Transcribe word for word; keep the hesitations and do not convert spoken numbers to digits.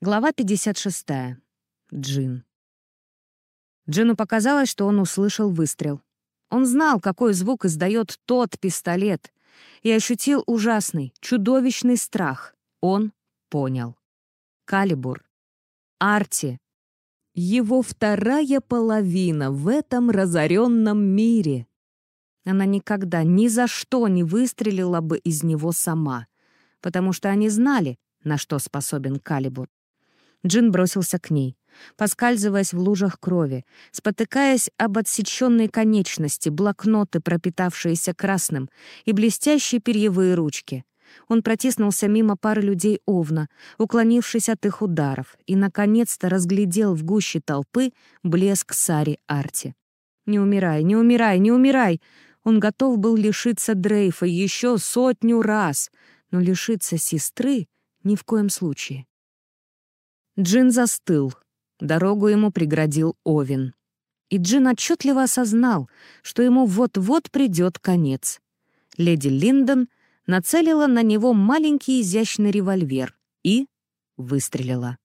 Глава пятьдесят шестая. Джин. Джину показалось, что он услышал выстрел. Он знал, какой звук издает тот пистолет, и ощутил ужасный, чудовищный страх. Он понял. Калибур. Арти. Его вторая половина в этом разоренном мире. Она никогда ни за что не выстрелила бы из него сама, потому что они знали, на что способен Калибур. Джин бросился к ней, поскальзываясь в лужах крови, спотыкаясь об отсеченные конечности, блокноты, пропитавшиеся красным, и блестящие перьевые ручки. Он протиснулся мимо пары людей Овна, уклонившись от их ударов, и, наконец-то, разглядел в гуще толпы блеск Сари Арти. «Не умирай, не умирай, не умирай!» Он готов был лишиться Дрейфа еще сотню раз, но лишиться сестры ни в коем случае. Джин застыл. Дорогу ему преградил Овен. И Джин отчетливо осознал, что ему вот-вот придет конец. Леди Линдон нацелила на него маленький изящный револьвер и выстрелила.